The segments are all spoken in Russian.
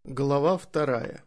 Глава 2.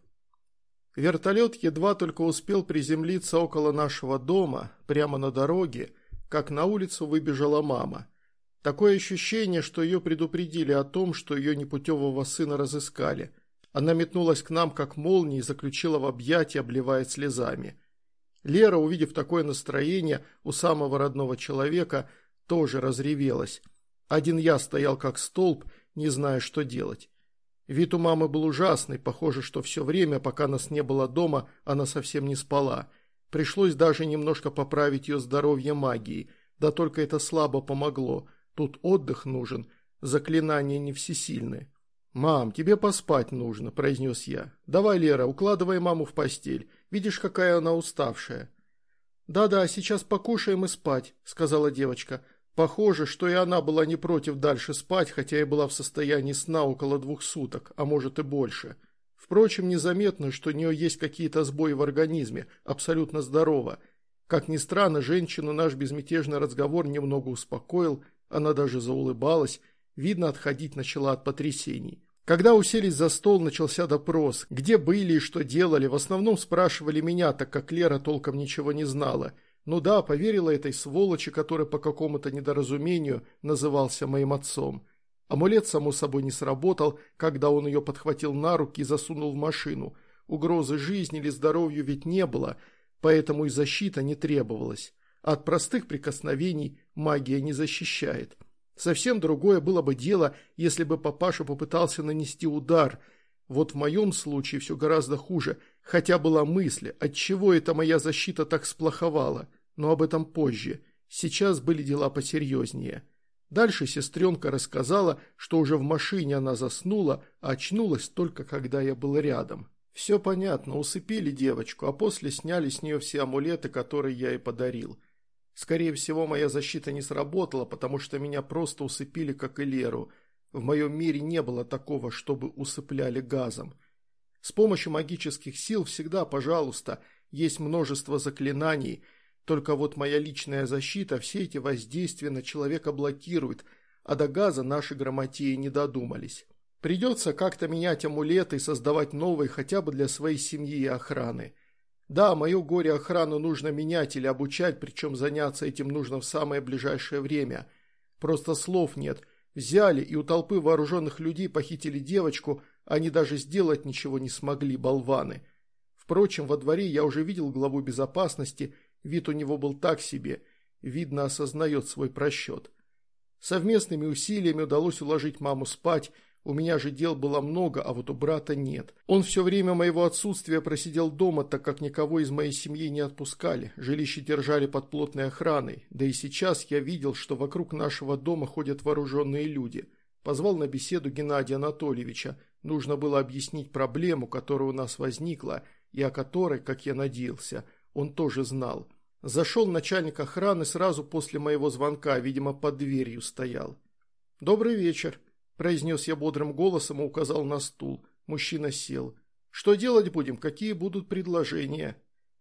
Вертолет едва только успел приземлиться около нашего дома, прямо на дороге, как на улицу выбежала мама. Такое ощущение, что ее предупредили о том, что ее непутевого сына разыскали. Она метнулась к нам, как молния, и заключила в объятия, обливая слезами. Лера, увидев такое настроение у самого родного человека, тоже разревелась. Один я стоял как столб, не зная, что делать. Вид у мамы был ужасный, похоже, что все время, пока нас не было дома, она совсем не спала. Пришлось даже немножко поправить ее здоровье магией, да только это слабо помогло, тут отдых нужен, заклинания не всесильны. «Мам, тебе поспать нужно», – произнес я. «Давай, Лера, укладывай маму в постель, видишь, какая она уставшая». «Да-да, сейчас покушаем и спать», – сказала девочка. Похоже, что и она была не против дальше спать, хотя и была в состоянии сна около 2 суток, а может и больше. Впрочем, незаметно, что у нее есть какие-то сбои в организме, абсолютно здорова. Как ни странно, женщину наш безмятежный разговор немного успокоил, она даже заулыбалась, видно, отходить начала от потрясений. Когда уселись за стол, начался допрос. Где были и что делали, в основном спрашивали меня, так как Лера толком ничего не знала. Ну да, поверила этой сволочи, который по какому-то недоразумению назывался моим отцом. Амулет, само собой, не сработал, когда он ее подхватил на руки и засунул в машину. Угрозы жизни или здоровью ведь не было, поэтому и защита не требовалась. От простых прикосновений магия не защищает. Совсем другое было бы дело, если бы папаша попытался нанести удар. Вот в моем случае все гораздо хуже, хотя была мысль, отчего эта моя защита так сплоховала. Но об этом позже. Сейчас были дела посерьезнее. Дальше сестренка рассказала, что уже в машине она заснула, а очнулась только когда я был рядом. Все понятно, усыпили девочку, а после сняли с нее все амулеты, которые я ей подарил. Скорее всего, моя защита не сработала, потому что меня просто усыпили, как и Леру. В моем мире не было такого, чтобы усыпляли газом. С помощью магических сил всегда, пожалуйста, есть множество заклинаний. Только вот моя личная защита все эти воздействия на человека блокирует, а до газа наши грамотеи не додумались. Придется как-то менять амулеты и создавать новые хотя бы для своей семьи и охраны. Да, мою горе-охрану нужно менять или обучать, причем заняться этим нужно в самое ближайшее время. Просто слов нет. Взяли и у толпы вооруженных людей похитили девочку, они даже сделать ничего не смогли, болваны. Впрочем, во дворе я уже видел главу безопасности. Вид у него был так себе, видно, осознает свой просчет. Совместными усилиями удалось уложить маму спать, у меня же дел было много, а вот у брата нет. Он все время моего отсутствия просидел дома, так как никого из моей семьи не отпускали, жилище держали под плотной охраной, да и сейчас я видел, что вокруг нашего дома ходят вооруженные люди. Позвал на беседу Геннадия Анатольевича, нужно было объяснить проблему, которая у нас возникла, и о которой, как я надеялся, он тоже знал. Зашел начальник охраны сразу после моего звонка, видимо, под дверью стоял. «Добрый вечер», – произнес я бодрым голосом и указал на стул. Мужчина сел. «Что делать будем? Какие будут предложения?»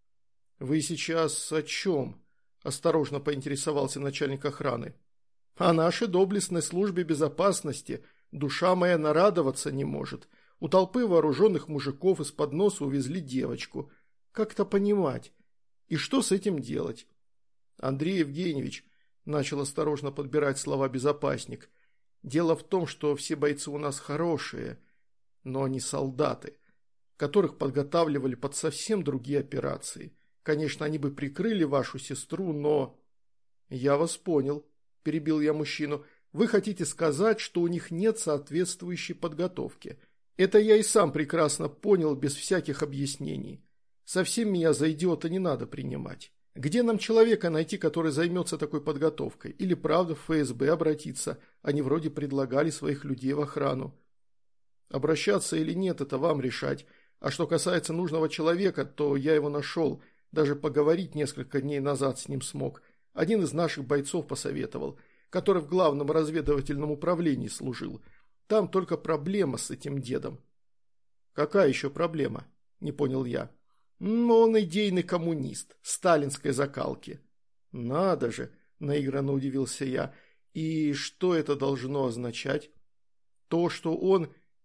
«Вы сейчас о чем?» – осторожно поинтересовался начальник охраны. «О нашей доблестной службе безопасности. Душа моя нарадоваться не может. У толпы вооруженных мужиков из-под носа увезли девочку. Как-то понимать. И что с этим делать?» «Андрей Евгеньевич», – начал осторожно подбирать слова безопасник, – «дело в том, что все бойцы у нас хорошие, но они солдаты, которых подготавливали под совсем другие операции. Конечно, они бы прикрыли вашу сестру, но...» «Я вас понял», – перебил я мужчину, – «вы хотите сказать, что у них нет соответствующей подготовки. Это я и сам прекрасно понял без всяких объяснений. Совсем меня за идиота не надо принимать. Где нам человека найти, который займется такой подготовкой? Или правда в ФСБ обратиться? Они вроде предлагали своих людей в охрану. Обращаться или нет, это вам решать. А что касается нужного человека, то я его нашел. Даже поговорить несколько дней назад с ним смог. Один из наших бойцов посоветовал, который в главном разведывательном управлении служил. Там только проблема с этим дедом». «Какая еще проблема?» – не понял я. «Но он идейный коммунист, сталинской закалки». «Надо же», – наигранно удивился я, – «и что это должно означать?» «То, что он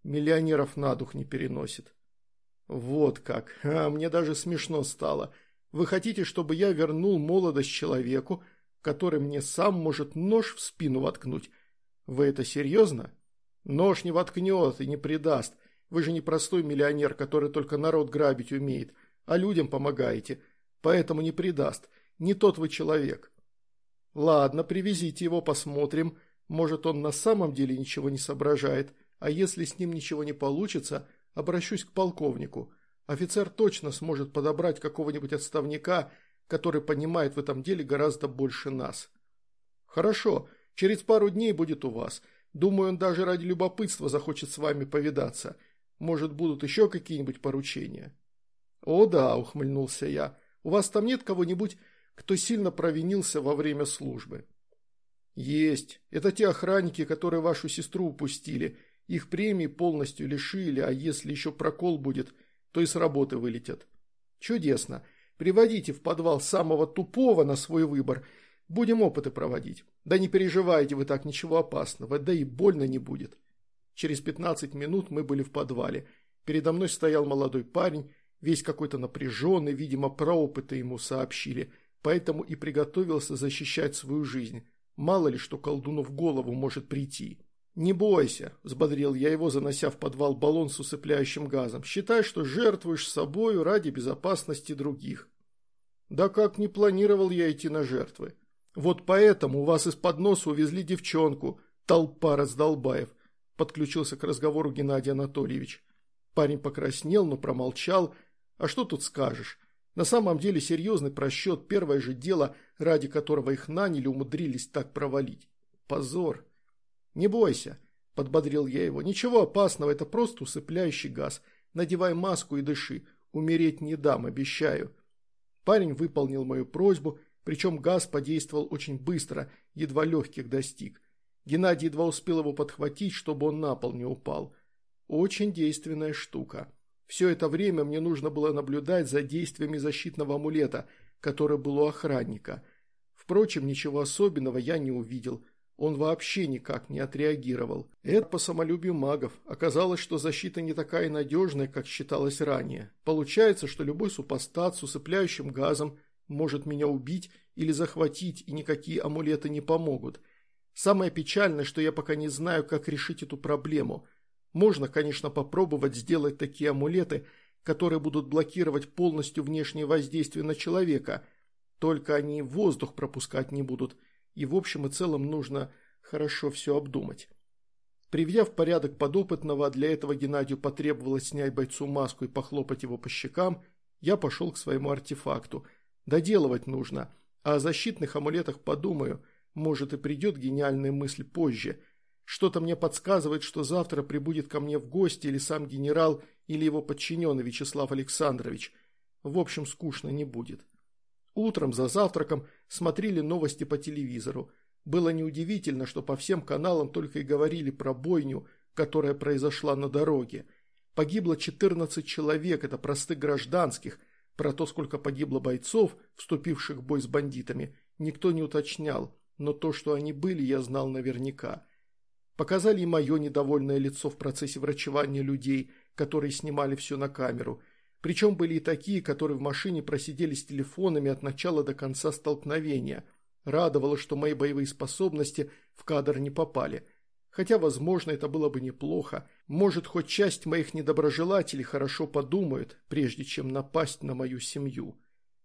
Миллионеров на дух не переносит. Вот как. Мне даже смешно стало. Вы хотите, чтобы я вернул молодость человеку, который мне сам может нож в спину воткнуть? Вы это серьезно? Нож не воткнет и не предаст. Вы же не простой миллионер, который только народ грабить умеет, а людям помогаете. Поэтому не предаст. Не тот вы человек. Ладно, привезите его, посмотрим. Может, он на самом деле ничего не соображает. А если с ним ничего не получится, обращусь к полковнику. Офицер точно сможет подобрать какого-нибудь отставника, который понимает в этом деле гораздо больше нас. Хорошо, через пару дней будет у вас. Думаю, он даже ради любопытства захочет с вами повидаться. Может, будут еще какие-нибудь поручения? О да, ухмыльнулся я. У вас там нет кого-нибудь, кто сильно провинился во время службы? Есть. Это те охранники, которые вашу сестру упустили. Их премии полностью лишили, а если еще прокол будет, то и с работы вылетят. Чудесно. Приводите в подвал самого тупого на свой выбор. Будем опыты проводить. Да не переживайте вы так, ничего опасного, да и больно не будет. Через 15 минут мы были в подвале. Передо мной стоял молодой парень, весь какой-то напряженный, видимо, про опыты ему сообщили, поэтому и приготовился защищать свою жизнь. Мало ли, что колдуну в голову может прийти. «Не бойся», – взбодрил я его, занося в подвал баллон с усыпляющим газом. «Считай, что жертвуешь собою ради безопасности других». «Да как не планировал я идти на жертвы. Вот поэтому у вас из-под носа увезли девчонку, толпа раздолбаев», – подключился к разговору Геннадий Анатольевич. Парень покраснел, но промолчал. «А что тут скажешь? На самом деле серьезный просчет, первое же дело, ради которого их наняли, умудрились так провалить. Позор». «Не бойся», – подбодрил я его, – «ничего опасного, это просто усыпляющий газ. Надевай маску и дыши, умереть не дам, обещаю». Парень выполнил мою просьбу, причем газ подействовал очень быстро, едва легких достиг. Геннадий едва успел его подхватить, чтобы он на пол не упал. Очень действенная штука. Все это время мне нужно было наблюдать за действиями защитного амулета, который был у охранника. Впрочем, ничего особенного я не увидел. Он вообще никак не отреагировал. Это по самолюбию магов. Оказалось, что защита не такая надежная, как считалось ранее. Получается, что любой супостат с усыпляющим газом может меня убить или захватить, и никакие амулеты не помогут. Самое печальное, что я пока не знаю, как решить эту проблему. Можно, конечно, попробовать сделать такие амулеты, которые будут блокировать полностью внешнее воздействие на человека. Только они воздух пропускать не будут. И в общем и целом нужно хорошо все обдумать. Приведя в порядок подопытного, для этого Геннадию потребовалось снять бойцу маску и похлопать его по щекам, я пошел к своему артефакту. Доделывать нужно, а о защитных амулетах подумаю, может и придет гениальная мысль позже. Что-то мне подсказывает, что завтра прибудет ко мне в гости или сам генерал, или его подчиненный Вячеслав Александрович. В общем, скучно не будет. Утром за завтраком смотрели новости по телевизору. Было неудивительно, что по всем каналам только и говорили про бойню, которая произошла на дороге. Погибло 14 человек, это простых гражданских. Про то, сколько погибло бойцов, вступивших в бой с бандитами, никто не уточнял, но то, что они были, я знал наверняка. Показали и мое недовольное лицо в процессе врачевания людей, которые снимали все на камеру. Причем были и такие, которые в машине просидели с телефонами от начала до конца столкновения. Радовало, что мои боевые способности в кадр не попали. Хотя, возможно, это было бы неплохо. Может, хоть часть моих недоброжелателей хорошо подумают, прежде чем напасть на мою семью.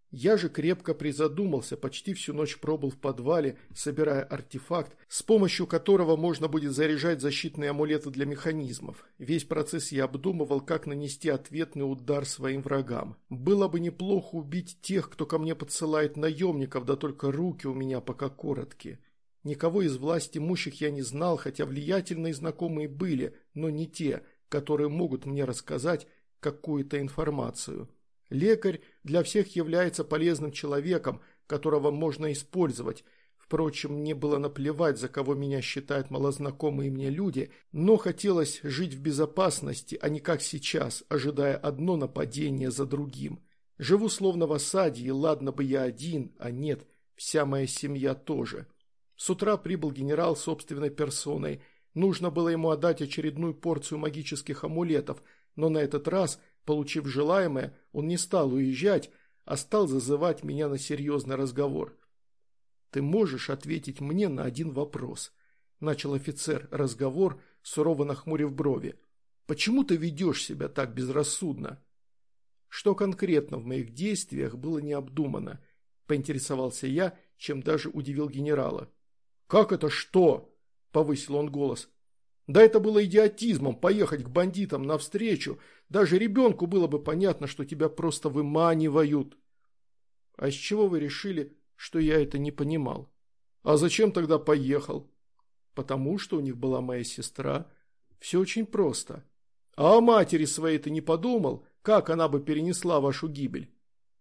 Я же крепко призадумался, почти всю ночь пробыл в подвале, собирая артефакт, с помощью которого можно будет заряжать защитные амулеты для механизмов. Весь процесс я обдумывал, как нанести ответный удар своим врагам. Было бы неплохо убить тех, кто ко мне подсылает наемников, да только руки у меня пока короткие. Никого из власть имущих я не знал, хотя влиятельные знакомые были, но не те, которые могут мне рассказать какую-то информацию. Лекарь для всех является полезным человеком, которого можно использовать. Впрочем, мне было наплевать, за кого меня считают малознакомые мне люди, но хотелось жить в безопасности, а не как сейчас, ожидая одно нападение за другим. Живу словно в осаде, и ладно бы я один, а нет, вся моя семья тоже. С утра прибыл генерал собственной персоной. Нужно было ему отдать очередную порцию магических амулетов, но на этот раз, получив желаемое, он не стал уезжать, а стал зазывать меня на серьезный разговор. «Ты можешь ответить мне на один вопрос?» – начал офицер разговор, сурово нахмурив брови. «Почему ты ведешь себя так безрассудно?» Что конкретно в моих действиях было необдуманно, поинтересовался я, чем даже удивил генерала. «Как это что?» – повысил он голос. «Да это было идиотизмом поехать к бандитам навстречу. Даже ребенку было бы понятно, что тебя просто выманивают». «А с чего вы решили, что я это не понимал?» «А зачем тогда поехал?» «Потому что у них была моя сестра. Все очень просто». «А о матери своей ты не подумал? Как она бы перенесла вашу гибель?»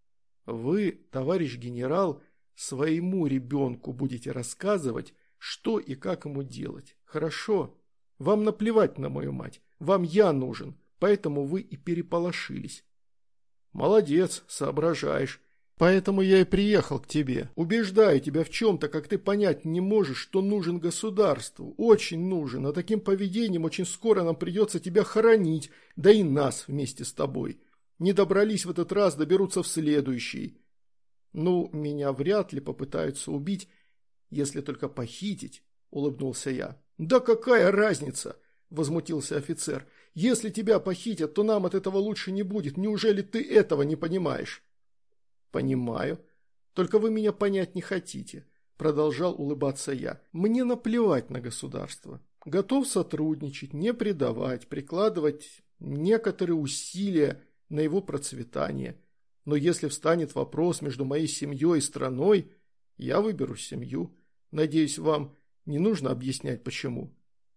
«Вы, товарищ генерал, своему ребенку будете рассказывать, что и как ему делать. Хорошо? Вам наплевать на мою мать. Вам я нужен, поэтому вы и переполошились». «Молодец, соображаешь. Поэтому я и приехал к тебе. Убеждаю тебя в чем-то, как ты понять не можешь, что нужен государству. Очень нужен, а таким поведением очень скоро нам придется тебя хоронить, да и нас вместе с тобой. Не добрались в этот раз, доберутся в следующий. Ну, меня вряд ли попытаются убить, если только похитить», – улыбнулся я. «Да какая разница?» – возмутился офицер. «Если тебя похитят, то нам от этого лучше не будет. Неужели ты этого не понимаешь?» «Понимаю. Только вы меня понять не хотите», – продолжал улыбаться я. «Мне наплевать на государство. Готов сотрудничать, не предавать, прикладывать некоторые усилия на его процветание. Но если встанет вопрос между моей семьей и страной, я выберу семью. Надеюсь, вам не нужно объяснять, почему».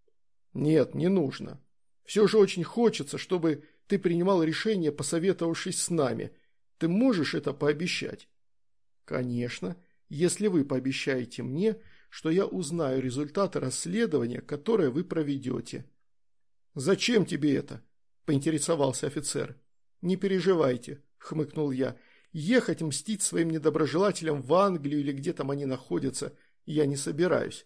«Нет, не нужно. Все же очень хочется, чтобы ты принимал решение, посоветовавшись с нами. Ты можешь это пообещать?» «Конечно, если вы пообещаете мне, что я узнаю результаты расследования, которое вы проведете». «Зачем тебе это?» – поинтересовался офицер. «Не переживайте», – хмыкнул я. «Ехать мстить своим недоброжелателям в Англию или где там они находятся я не собираюсь».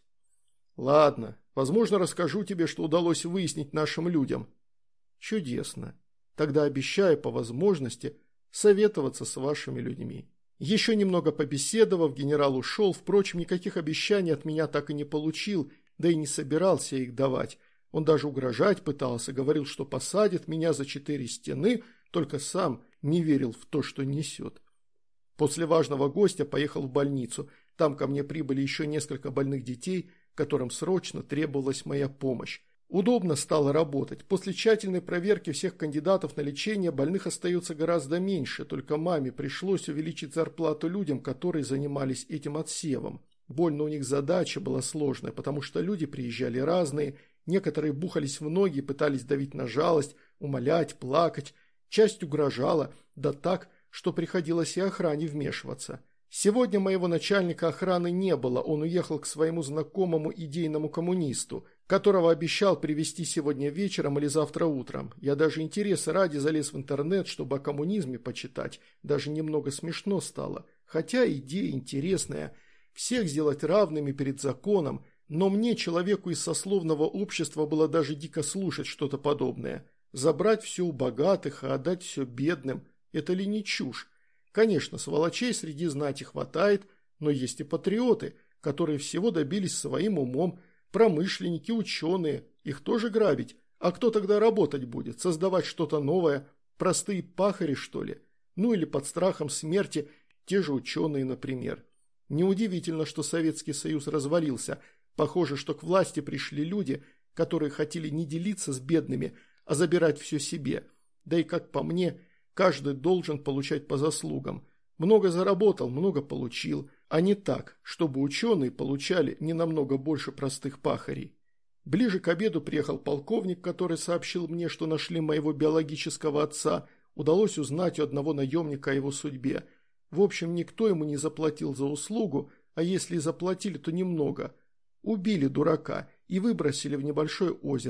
«Ладно, возможно, расскажу тебе, что удалось выяснить нашим людям». «Чудесно. Тогда обещаю по возможности советоваться с вашими людьми». Еще немного побеседовав, генерал ушел, впрочем, никаких обещаний от меня так и не получил, да и не собирался их давать. Он даже угрожать пытался, говорил, что посадит меня за 4 стены, только сам не верил в то, что несет. После важного гостя поехал в больницу. Там ко мне прибыли еще несколько больных детей, которым срочно требовалась моя помощь. Удобно стало работать. После тщательной проверки всех кандидатов на лечение больных остается гораздо меньше, только маме пришлось увеличить зарплату людям, которые занимались этим отсевом. Больно у них задача была сложная, потому что люди приезжали разные, некоторые бухались в ноги, пытались давить на жалость, умолять, плакать. Часть угрожала, да так, что приходилось и охране вмешиваться. Сегодня моего начальника охраны не было, он уехал к своему знакомому идейному коммунисту, которого обещал привезти сегодня вечером или завтра утром. Я даже интереса ради залез в интернет, чтобы о коммунизме почитать, даже немного смешно стало. Хотя идея интересная, всех сделать равными перед законом, но мне, человеку из сословного общества, было даже дико слушать что-то подобное. Забрать все у богатых, а отдать все бедным – это ли не чушь? Конечно, сволочей среди знати хватает, но есть и патриоты, которые всего добились своим умом, промышленники, ученые, их тоже грабить. А кто тогда работать будет, создавать что-то новое, простые пахари, что ли? Ну или под страхом смерти те же ученые, например. Неудивительно, что Советский Союз развалился. Похоже, что к власти пришли люди, которые хотели не делиться с бедными, а забирать все себе. Да и, как по мне, каждый должен получать по заслугам. Много заработал, много получил, а не так, чтобы ученые получали не намного больше простых пахарей. Ближе к обеду приехал полковник, который сообщил мне, что нашли моего биологического отца. Удалось узнать у одного наемника о его судьбе. В общем, никто ему не заплатил за услугу, а если и заплатили, то немного. Убили дурака и выбросили в небольшое озеро,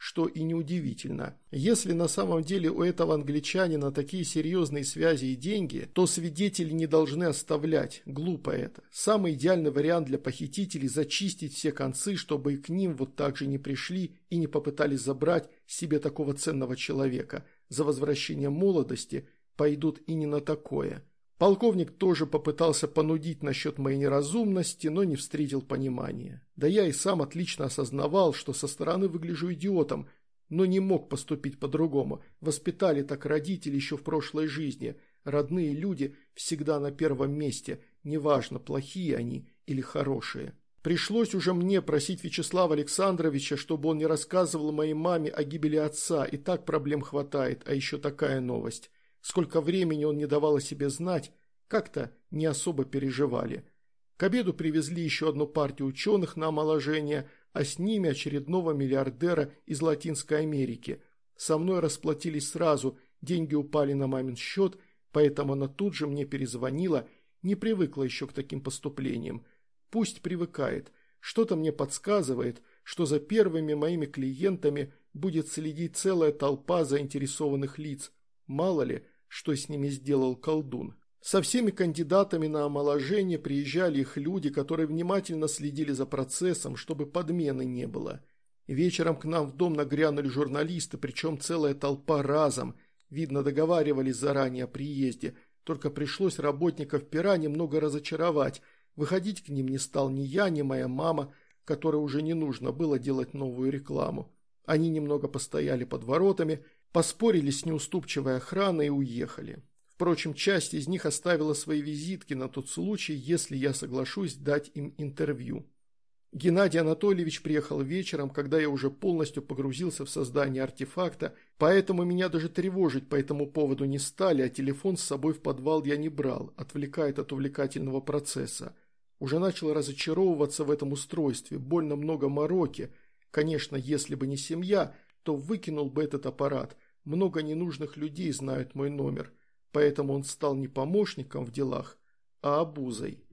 что и неудивительно. Если на самом деле у этого англичанина такие серьезные связи и деньги, то свидетели не должны оставлять. Глупо это. Самый идеальный вариант для похитителей – зачистить все концы, чтобы и к ним вот так же не пришли и не попытались забрать себе такого ценного человека. За возвращение молодости пойдут и не на такое. Полковник тоже попытался понудить насчет моей неразумности, но не встретил понимания. Да я и сам отлично осознавал, что со стороны выгляжу идиотом, но не мог поступить по-другому. Воспитали так родители еще в прошлой жизни. Родные люди всегда на первом месте, неважно, плохие они или хорошие. Пришлось уже мне просить Вячеслава Александровича, чтобы он не рассказывал моей маме о гибели отца, и так проблем хватает, а еще такая новость. Сколько времени он не давал о себе знать, как-то не особо переживали. К обеду привезли еще одну партию ученых на омоложение, а с ними очередного миллиардера из Латинской Америки. Со мной расплатились сразу, деньги упали на мамин счет, поэтому она тут же мне перезвонила, не привыкла еще к таким поступлениям. Пусть привыкает, что-то мне подсказывает, что за первыми моими клиентами будет следить целая толпа заинтересованных лиц. Мало ли, что с ними сделал колдун. Со всеми кандидатами на омоложение приезжали их люди, которые внимательно следили за процессом, чтобы подмены не было. Вечером к нам в дом нагрянули журналисты, причем целая толпа разом. Видно, договаривались заранее о приезде, только пришлось работников пера немного разочаровать. Выходить к ним не стал ни я, ни моя мама, которой уже не нужно было делать новую рекламу. Они немного постояли под воротами, поспорили с неуступчивой охраной и уехали. Впрочем, часть из них оставила свои визитки на тот случай, если я соглашусь дать им интервью. Геннадий Анатольевич приехал вечером, когда я уже полностью погрузился в создание артефакта, поэтому меня даже тревожить по этому поводу не стали, а телефон с собой в подвал я не брал, отвлекает от увлекательного процесса. Уже начал разочаровываться в этом устройстве, больно много мороки. Конечно, если бы не семья, то выкинул бы этот аппарат. Много ненужных людей знают мой номер, поэтому он стал не помощником в делах, а обузой.